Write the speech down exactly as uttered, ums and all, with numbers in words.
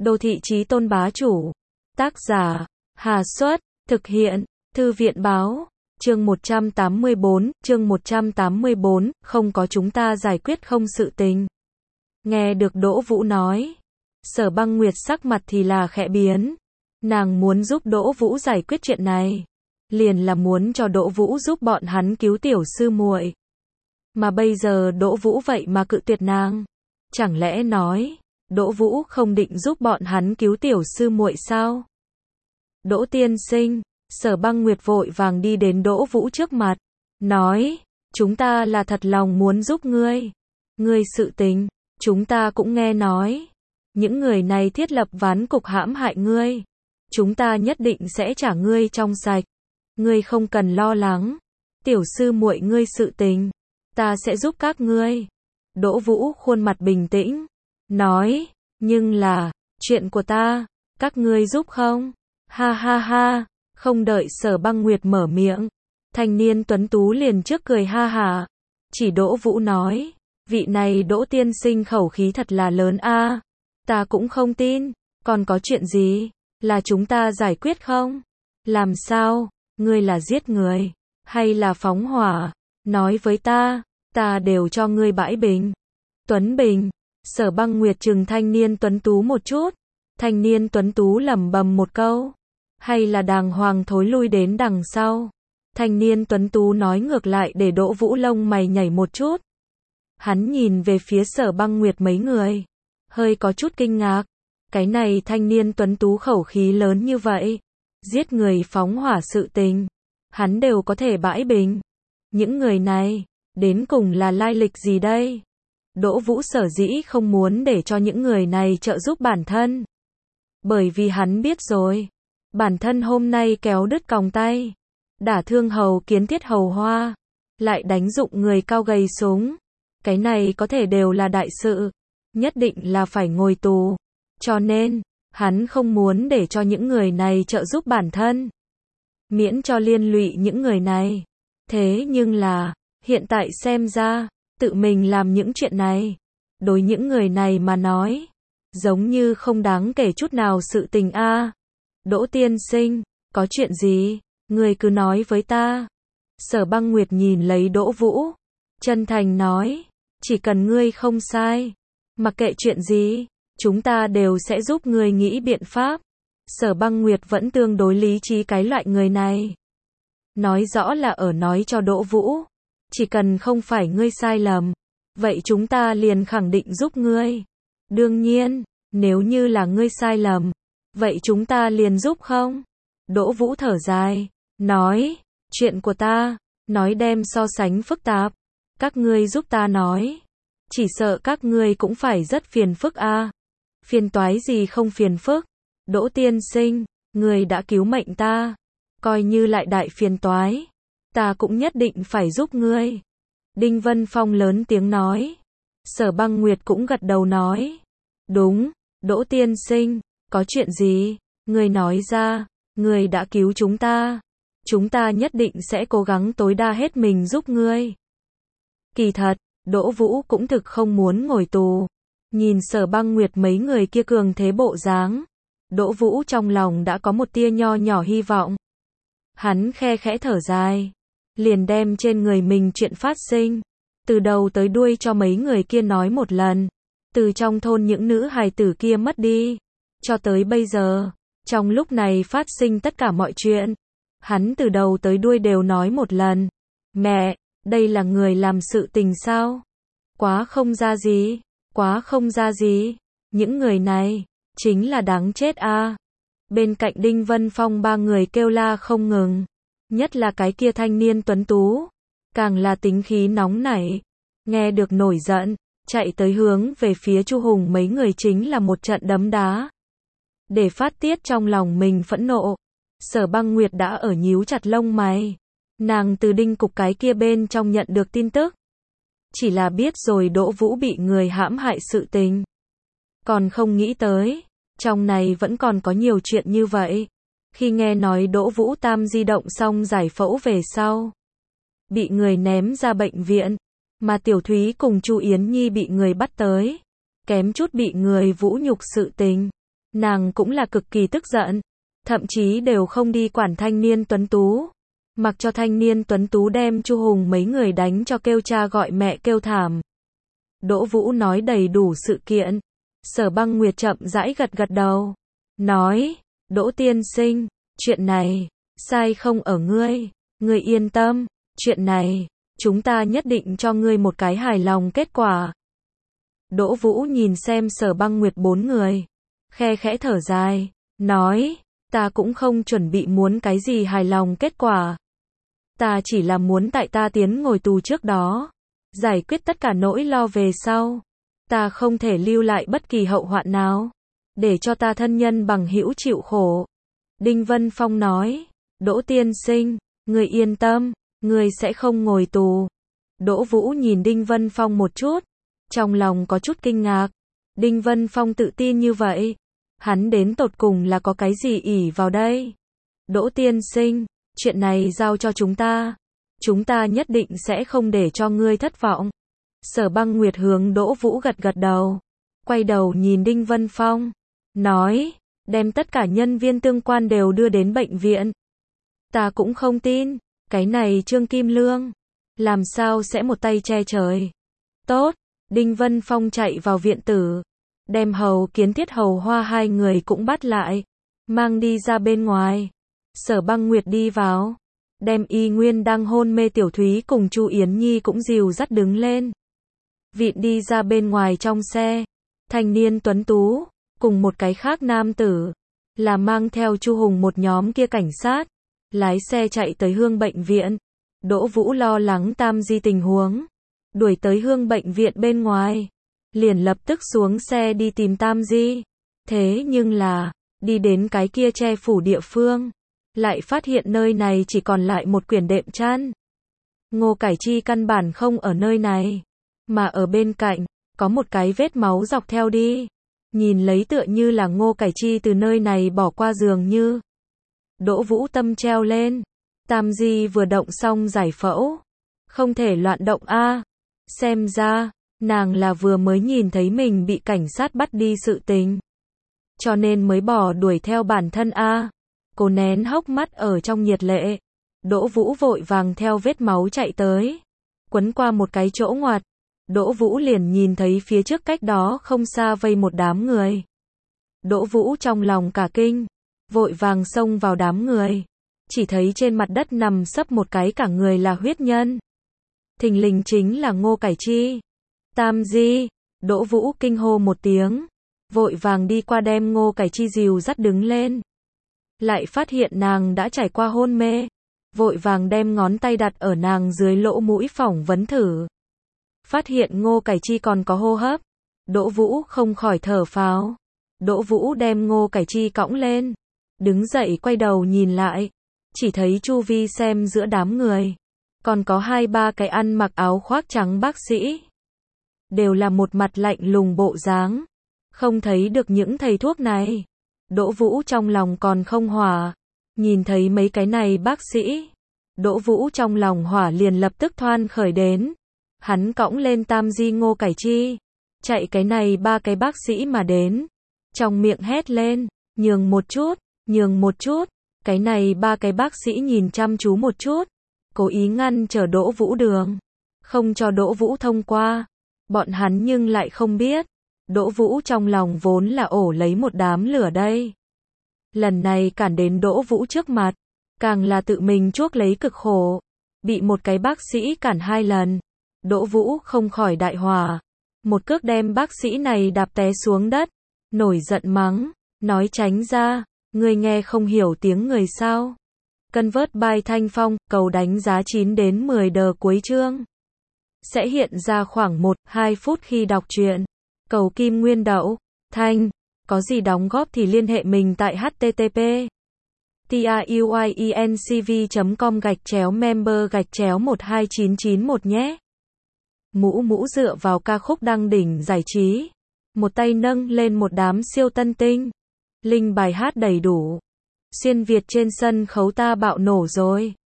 Đô thị chí tôn bá chủ. Tác giả, Hà Xuất, thực hiện, Thư viện báo. Chương một trăm tám mươi bốn, chương một trăm tám mươi bốn, không có chúng ta giải quyết không sự tình. Nghe được Đỗ Vũ nói, Sở Băng Nguyệt sắc mặt thì là khẽ biến. Nàng muốn giúp Đỗ Vũ giải quyết chuyện này, liền là muốn cho Đỗ Vũ giúp bọn hắn cứu tiểu sư muội. Mà bây giờ Đỗ Vũ vậy mà cự tuyệt nàng. Chẳng lẽ nói, Đỗ Vũ không định giúp bọn hắn cứu tiểu sư muội sao? Đỗ tiên sinh, Sở Băng Nguyệt vội vàng đi đến Đỗ Vũ trước mặt, nói, chúng ta là thật lòng muốn giúp ngươi. Ngươi sự tình, chúng ta cũng nghe nói. Những người này thiết lập ván cục hãm hại ngươi. Chúng ta nhất định sẽ trả ngươi trong sạch. Ngươi không cần lo lắng. Tiểu sư muội ngươi sự tình, ta sẽ giúp các ngươi. Đỗ Vũ khuôn mặt bình tĩnh, nói, nhưng là, chuyện của ta, các ngươi giúp không? Ha ha ha, không đợi Sở Băng Nguyệt mở miệng, thanh niên tuấn tú liền trước cười ha hả. Chỉ Đỗ Vũ nói, vị này Đỗ tiên sinh khẩu khí thật là lớn a, ta cũng không tin, còn có chuyện gì, là chúng ta giải quyết không? Làm sao, ngươi là giết người, hay là phóng hỏa? Nói với ta, ta đều cho ngươi bãi bình. Tuấn Bình, Sở Băng Nguyệt trừng thanh niên tuấn tú một chút, thanh niên tuấn tú lẩm bẩm một câu, hay là đàng hoàng thối lui đến đằng sau. Thanh niên tuấn tú nói ngược lại để Đỗ Vũ lông mày nhảy một chút. Hắn nhìn về phía Sở Băng Nguyệt mấy người, hơi có chút kinh ngạc, cái này thanh niên tuấn tú khẩu khí lớn như vậy, giết người phóng hỏa sự tình, hắn đều có thể bãi bình. Những người này, đến cùng là lai lịch gì đây? Đỗ Vũ sở dĩ không muốn để cho những người này trợ giúp bản thân. Bởi vì hắn biết rồi, bản thân hôm nay kéo đứt còng tay, đả thương Hầu Kiến Thiết Hầu Hoa, lại đánh dụng người cao gầy súng. Cái này có thể đều là đại sự, nhất định là phải ngồi tù. Cho nên, hắn không muốn để cho những người này trợ giúp bản thân, miễn cho liên lụy những người này. Thế nhưng là, hiện tại xem ra, tự mình làm những chuyện này, đối những người này mà nói, giống như không đáng kể chút nào sự tình a. Đỗ tiên sinh, có chuyện gì, người cứ nói với ta. Sở Băng Nguyệt nhìn lấy Đỗ Vũ, chân thành nói, chỉ cần ngươi không sai, mặc kệ chuyện gì, chúng ta đều sẽ giúp ngươi nghĩ biện pháp. Sở Băng Nguyệt vẫn tương đối lý trí cái loại người này. Nói rõ là ở nói cho Đỗ Vũ, chỉ cần không phải ngươi sai lầm, vậy chúng ta liền khẳng định giúp ngươi. Đương nhiên, nếu như là ngươi sai lầm, vậy chúng ta liền giúp không? Đỗ Vũ thở dài, nói, chuyện của ta, nói đem so sánh phức tạp, các ngươi giúp ta nói, chỉ sợ các ngươi cũng phải rất phiền phức a. Phiền toái gì không phiền phức? Đỗ tiên sinh, người đã cứu mệnh ta, coi như lại đại phiền toái, ta cũng nhất định phải giúp ngươi. Đinh Vân Phong lớn tiếng nói. Sở Băng Nguyệt cũng gật đầu nói, đúng, Đỗ tiên sinh, có chuyện gì, ngươi nói ra, ngươi đã cứu chúng ta, chúng ta nhất định sẽ cố gắng tối đa hết mình giúp ngươi. Kỳ thật, Đỗ Vũ cũng thực không muốn ngồi tù. Nhìn Sở Băng Nguyệt mấy người kia cường thế bộ dáng, Đỗ Vũ trong lòng đã có một tia nho nhỏ hy vọng. Hắn khe khẽ thở dài, liền đem trên người mình chuyện phát sinh, từ đầu tới đuôi cho mấy người kia nói một lần. Từ trong thôn những nữ hài tử kia mất đi, cho tới bây giờ, trong lúc này phát sinh tất cả mọi chuyện, hắn từ đầu tới đuôi đều nói một lần. Mẹ, đây là người làm sự tình sao? Quá không ra gì, quá không ra gì, những người này, chính là đáng chết a. Bên cạnh Đinh Vân Phong ba người kêu la không ngừng, nhất là cái kia thanh niên tuấn tú, càng là tính khí nóng nảy, nghe được nổi giận, chạy tới hướng về phía Chu Hùng mấy người chính là một trận đấm đá. Để phát tiết trong lòng mình phẫn nộ, Sở Băng Nguyệt đã ở nhíu chặt lông mày, nàng từ Đinh cục cái kia bên trong nhận được tin tức, chỉ là biết rồi Đỗ Vũ bị người hãm hại sự tình, còn không nghĩ tới, trong này vẫn còn có nhiều chuyện như vậy. Khi nghe nói Đỗ Vũ Tam di động xong giải phẫu về sau, bị người ném ra bệnh viện, mà Tiểu Thúy cùng Chu Yến Nhi bị người bắt tới, kém chút bị người vũ nhục sự tình, nàng cũng là cực kỳ tức giận, thậm chí đều không đi quản thanh niên tuấn tú, mặc cho thanh niên tuấn tú đem Chu Hùng mấy người đánh cho kêu cha gọi mẹ kêu thảm. Đỗ Vũ nói đầy đủ sự kiện. Sở Băng Nguyệt chậm rãi gật gật đầu, nói, Đỗ tiên sinh, chuyện này, sai không ở ngươi, ngươi yên tâm, chuyện này, chúng ta nhất định cho ngươi một cái hài lòng kết quả. Đỗ Vũ nhìn xem Sở Băng Nguyệt bốn người, khe khẽ thở dài, nói, ta cũng không chuẩn bị muốn cái gì hài lòng kết quả. Ta chỉ là muốn tại ta tiến ngồi tù trước đó, giải quyết tất cả nỗi lo về sau. Ta không thể lưu lại bất kỳ hậu hoạn nào, để cho ta thân nhân bằng hữu chịu khổ. Đinh Vân Phong nói, Đỗ tiên sinh, người yên tâm, người sẽ không ngồi tù. Đỗ Vũ nhìn Đinh Vân Phong một chút, trong lòng có chút kinh ngạc. Đinh Vân Phong tự tin như vậy, hắn đến tột cùng là có cái gì ỷ vào đây? Đỗ tiên sinh, chuyện này giao cho chúng ta, chúng ta nhất định sẽ không để cho ngươi thất vọng. Sở Băng Nguyệt hướng Đỗ Vũ gật gật đầu, quay đầu nhìn Đinh Vân Phong, nói, đem tất cả nhân viên tương quan đều đưa đến bệnh viện. Ta cũng không tin, cái này Trương Kim Lương, làm sao sẽ một tay che trời. Tốt, Đinh Vân Phong chạy vào viện tử, đem Hầu Kiến Thiết Hầu Hoa hai người cũng bắt lại, mang đi ra bên ngoài. Sở Băng Nguyệt đi vào, đem Y Nguyên đang hôn mê Tiểu Thúy cùng Chu Yến Nhi cũng dìu dắt đứng lên. Vịn đi ra bên ngoài trong xe, thanh niên tuấn tú, cùng một cái khác nam tử, là mang theo Chu Hùng một nhóm kia cảnh sát, lái xe chạy tới Hương bệnh viện. Đỗ Vũ lo lắng Tam Di tình huống, đuổi tới Hương bệnh viện bên ngoài, liền lập tức xuống xe đi tìm Tam Di. Thế nhưng là, đi đến cái kia che phủ địa phương, lại phát hiện nơi này chỉ còn lại một quyển đệm chăn. Ngô Cải Chi căn bản không ở nơi này, mà ở bên cạnh, có một cái vết máu dọc theo đi. Nhìn lấy tựa như là Ngô Cải Chi từ nơi này bỏ qua dường như. Đỗ Vũ tâm treo lên. Tam Di vừa động xong giải phẫu. Không thể loạn động a. Xem ra, nàng là vừa mới nhìn thấy mình bị cảnh sát bắt đi sự tình, cho nên mới bỏ đuổi theo bản thân a. Cô nén hốc mắt ở trong nhiệt lệ. Đỗ Vũ vội vàng theo vết máu chạy tới, quấn qua một cái chỗ ngoặt. Đỗ Vũ liền nhìn thấy phía trước cách đó không xa vây một đám người. Đỗ Vũ trong lòng cả kinh, vội vàng xông vào đám người, chỉ thấy trên mặt đất nằm sấp một cái cả người là huyết nhân. Thình lình chính là Ngô Cải Chi. Tam Di, Đỗ Vũ kinh hô một tiếng, vội vàng đi qua đem Ngô Cải Chi dìu dắt đứng lên. Lại phát hiện nàng đã trải qua hôn mê, vội vàng đem ngón tay đặt ở nàng dưới lỗ mũi phỏng vấn thử. Phát hiện Ngô Cải Chi còn có hô hấp, Đỗ Vũ không khỏi thở phào. Đỗ Vũ đem Ngô Cải Chi cõng lên, đứng dậy quay đầu nhìn lại, chỉ thấy chu vi xem giữa đám người, còn có hai ba cái ăn mặc áo khoác trắng bác sĩ, đều là một mặt lạnh lùng bộ dáng, không thấy được những thầy thuốc này. Đỗ Vũ trong lòng còn không hỏa, nhìn thấy mấy cái này bác sĩ, Đỗ Vũ trong lòng hỏa liền lập tức thoan khởi đến. Hắn cõng lên Tam Di Ngô Cải Chi, chạy cái này ba cái bác sĩ mà đến, trong miệng hét lên, nhường một chút, nhường một chút. Cái này ba cái bác sĩ nhìn chăm chú một chút, cố ý ngăn trở Đỗ Vũ đường, không cho Đỗ Vũ thông qua. Bọn hắn nhưng lại không biết, Đỗ Vũ trong lòng vốn là ổ lấy một đám lửa đây. Lần này cản đến Đỗ Vũ trước mặt, càng là tự mình chuốc lấy cực khổ, bị một cái bác sĩ cản hai lần. Đỗ Vũ không khỏi đại hỏa, một cước đem bác sĩ này đạp té xuống đất, nổi giận mắng, nói tránh ra, ngươi nghe không hiểu tiếng người sao. Convert by Thanh Phong, cầu đánh giá chín đến mười đờ cuối chương. Sẽ hiện ra khoảng một đến hai phút khi đọc truyện. Cầu Kim Nguyên Đậu, Thanh, có gì đóng góp thì liên hệ mình tại h t t p truyencv chấm com gạch chéo member gạch chéo một hai chín chín một nhé. Mũ Mũ dựa vào ca khúc đăng đỉnh giải trí, một tay nâng lên một đám siêu tân tinh, linh bài hát đầy đủ. Xuyên Việt trên sân khấu ta bạo nổ rồi.